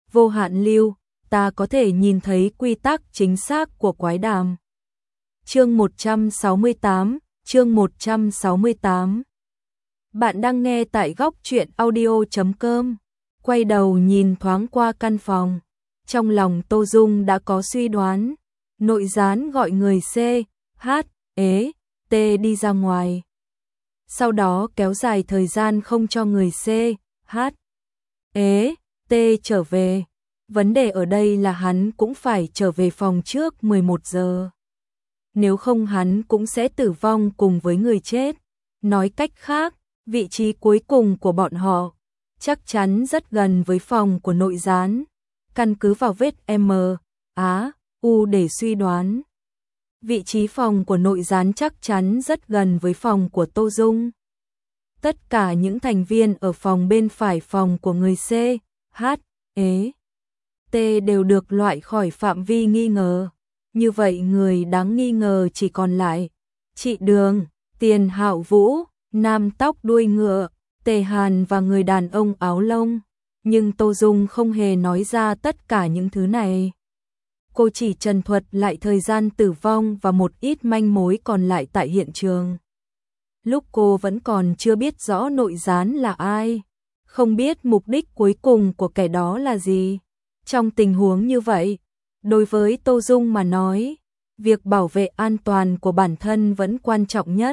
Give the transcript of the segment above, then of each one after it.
vô hạn lưu, ta có thể nhìn thấy quy tắc chính xác của quái đàm. Chương 168, chương 168. Bạn đang nghe tại góc truyện audio.com. Quay đầu nhìn thoáng qua căn phòng. Trong lòng Tô Dung đã có suy đoán. Nội gián gọi người C, H, E, T đi ra ngoài. Sau đó kéo dài thời gian không cho người C, H, E, T trở về. Vấn đề ở đây là hắn cũng phải trở về phòng trước 11 giờ. Nếu không hắn cũng sẽ tử vong cùng với người chết. Nói cách khác, vị trí cuối cùng của bọn họ chắc chắn rất gần với phòng của nội gián. Căn cứ vào vết M, Á, U để suy đoán. Vị trí phòng của nội gián chắc chắn rất gần với phòng của Tô Dung. Tất cả những thành viên ở phòng bên phải phòng của người C, H, E, T đều được loại khỏi phạm vi nghi ngờ. Như vậy người đáng nghi ngờ chỉ còn lại Chị Đường, Tiền Hạo Vũ, nam tóc đuôi ngựa, Tề Hàn và người đàn ông áo lông. Nhưng Tô Dung không hề nói ra tất cả những thứ này. Cô chỉ trần thuật lại thời gian tử vong và một ít manh mối còn lại tại hiện trường. Lúc cô vẫn còn chưa biết rõ nội gián là ai, không biết mục đích cuối cùng của kẻ đó là gì. Trong tình huống như vậy, đối với Tô Dung mà nói, việc bảo vệ an toàn của bản thân vẫn quan trọng nhất.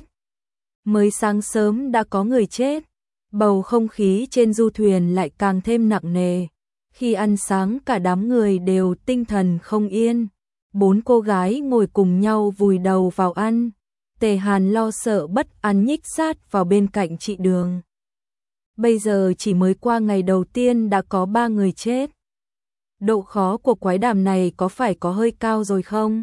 Mới sáng sớm đã có người chết, bầu không khí trên du thuyền lại càng thêm nặng nề. Khi ăn sáng cả đám người đều tinh thần không yên. 4 cô gái ngồi cùng nhau vùi đầu vào ăn. Tề Hàn lo sợ bất an nhích sát vào bên cạnh chị Đường. Bây giờ chỉ mới qua ngày đầu tiên đã có 3 người chết. Độ khó của quái đàm này có phải có hơi cao rồi không?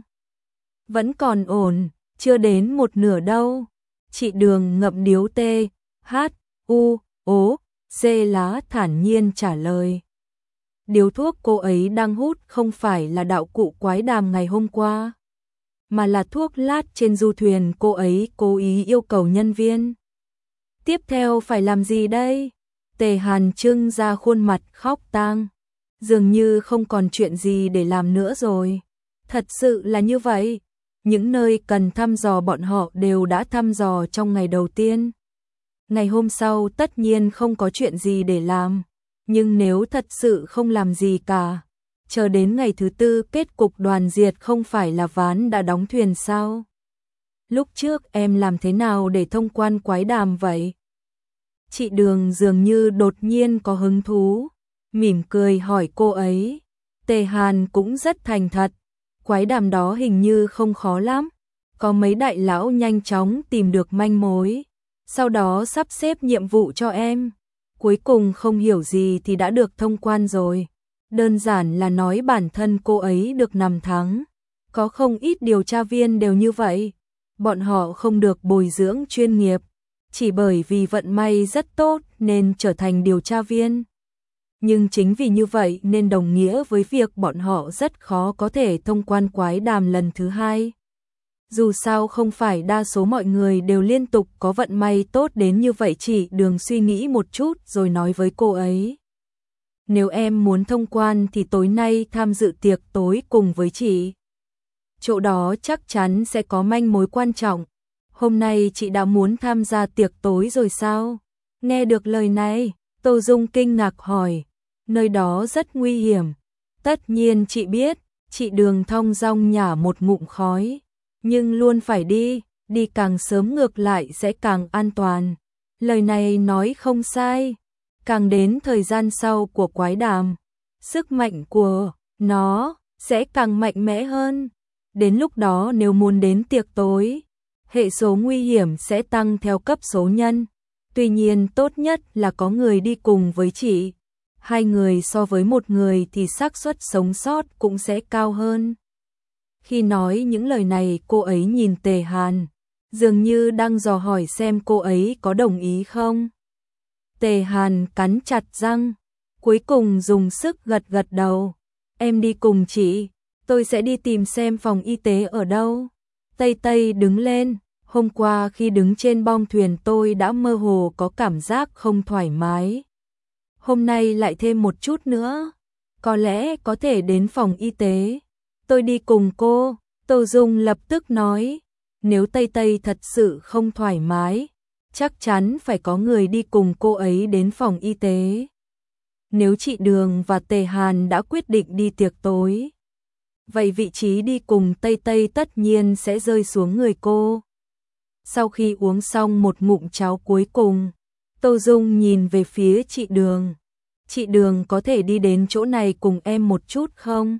Vẫn còn ổn, chưa đến một nửa đâu. Chị Đường ngậm điếu T, H, U, O, C lá thản nhiên trả lời. Điếu thuốc cô ấy đang hút không phải là đạo cụ quái đàm ngày hôm qua, mà là thuốc lát trên du thuyền cô ấy cố ý yêu cầu nhân viên. Tiếp theo phải làm gì đây? Tề Hàn trưng ra khuôn mặt khóc tang. Dường như không còn chuyện gì để làm nữa rồi. Thật sự là như vậy. Những nơi cần thăm dò bọn họ đều đã thăm dò trong ngày đầu tiên. Ngày hôm sau tất nhiên không có chuyện gì để làm. Nhưng nếu thật sự không làm gì cả, chờ đến ngày thứ tư kết cục đoàn diệt không phải là ván đã đóng thuyền sao? Lúc trước em làm thế nào để thông quan quái đàm vậy? Chị Đường dường như đột nhiên có hứng thú, mỉm cười hỏi cô ấy. Tề Hàn cũng rất thành thật, quái đàm đó hình như không khó lắm, có mấy đại lão nhanh chóng tìm được manh mối, sau đó sắp xếp nhiệm vụ cho em. Cuối cùng không hiểu gì thì đã được thông quan rồi. Đơn giản là nói bản thân cô ấy được 5 tháng. Có không ít điều tra viên đều như vậy. Bọn họ không được bồi dưỡng chuyên nghiệp, chỉ bởi vì vận may rất tốt nên trở thành điều tra viên. Nhưng chính vì như vậy nên đồng nghĩa với việc bọn họ rất khó có thể thông quan quái đàm lần thứ 2. Dù sao không phải đa số mọi người đều liên tục có vận may tốt đến như vậy. Chị Đường suy nghĩ một chút rồi nói với cô ấy. Nếu em muốn thông quan thì tối nay tham dự tiệc tối cùng với chị. Chỗ đó chắc chắn sẽ có manh mối quan trọng. Hôm nay chị đã muốn tham gia tiệc tối rồi sao? Nghe được lời này, Tô Dung kinh ngạc hỏi. Nơi đó rất nguy hiểm. Tất nhiên chị biết, chị Đường thong dong nhả một ngụm khói. Nhưng luôn phải đi càng sớm ngược lại sẽ càng an toàn. Lời này nói không sai. Càng đến thời gian sau của quái đàm, sức mạnh của nó sẽ càng mạnh mẽ hơn. Đến lúc đó nếu muốn đến tiệc tối, hệ số nguy hiểm sẽ tăng theo cấp số nhân. Tuy nhiên tốt nhất là có người đi cùng với chị. 2 người so với 1 người thì xác suất sống sót cũng sẽ cao hơn. Khi nói những lời này cô ấy nhìn Tề Hàn, dường như đang dò hỏi xem cô ấy có đồng ý không. Tề Hàn cắn chặt răng, cuối cùng dùng sức gật gật đầu. Em đi cùng chị, tôi sẽ đi tìm xem phòng y tế ở đâu. Tây Tây đứng lên, hôm qua khi đứng trên bong thuyền tôi đã mơ hồ có cảm giác không thoải mái. Hôm nay lại thêm một chút nữa. có lẽ có thể đến phòng y tế. Tôi đi cùng cô, Tô Dung lập tức nói. Nếu Tây Tây thật sự không thoải mái, chắc chắn phải có người đi cùng cô ấy đến phòng y tế. Nếu chị Đường và Tề Hàn đã quyết định đi tiệc tối, vậy vị trí đi cùng Tây Tây tất nhiên sẽ rơi xuống người cô. Sau khi uống xong một ngụm cháo cuối cùng, Tô Dung nhìn về phía chị Đường. Chị Đường có thể đi đến chỗ này cùng em một chút không?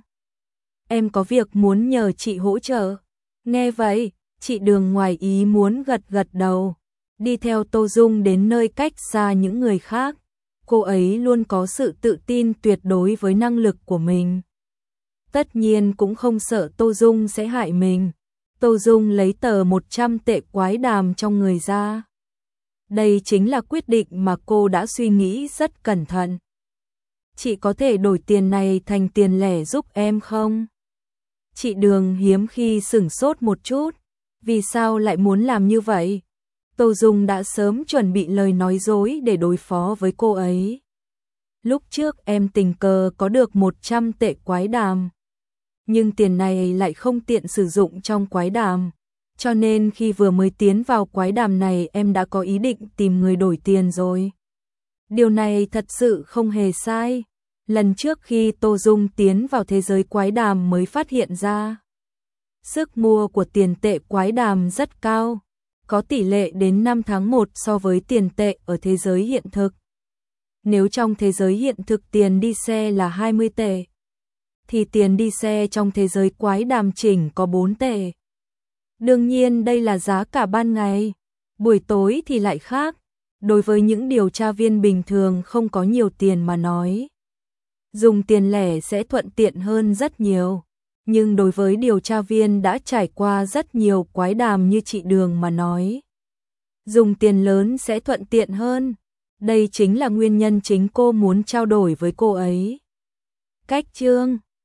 Em có việc muốn nhờ chị hỗ trợ. Nghe vậy, chị Đường ngoài ý muốn gật gật đầu, đi theo Tô Dung đến nơi cách xa những người khác. Cô ấy luôn có sự tự tin tuyệt đối với năng lực của mình. Tất nhiên cũng không sợ Tô Dung sẽ hại mình. Tô Dung lấy tờ 100 tệ quái đàm trong người ra. Đây chính là quyết định mà cô đã suy nghĩ rất cẩn thận. Chị có thể đổi tiền này thành tiền lẻ giúp em không? Chị Đường hiếm khi sửng sốt một chút. Vì sao lại muốn làm như vậy? Tô Dung đã sớm chuẩn bị lời nói dối để đối phó với cô ấy. Lúc trước em tình cờ có được 100 tệ quái đàm, nhưng tiền này lại không tiện sử dụng trong quái đàm. Cho nên khi vừa mới tiến vào quái đàm này em đã có ý định tìm người đổi tiền rồi. Điều này thật sự không hề sai. Lần trước khi Tô Dung tiến vào thế giới quái đàm mới phát hiện ra. Sức mua của tiền tệ quái đàm rất cao, có tỷ lệ đến 5 tháng 1 so với tiền tệ ở thế giới hiện thực. Nếu trong thế giới hiện thực tiền đi xe là 20 tệ, thì tiền đi xe trong thế giới quái đàm chỉnh có 4 tệ. Đương nhiên đây là giá cả ban ngày, buổi tối thì lại khác. Đối với những điều tra viên bình thường không có nhiều tiền mà nói, dùng tiền lẻ sẽ thuận tiện hơn rất nhiều. Nhưng đối với điều tra viên đã trải qua rất nhiều quái đàm như chị Đường mà nói, dùng tiền lớn sẽ thuận tiện hơn. Đây chính là nguyên nhân chính cô muốn trao đổi với cô ấy. Cách chương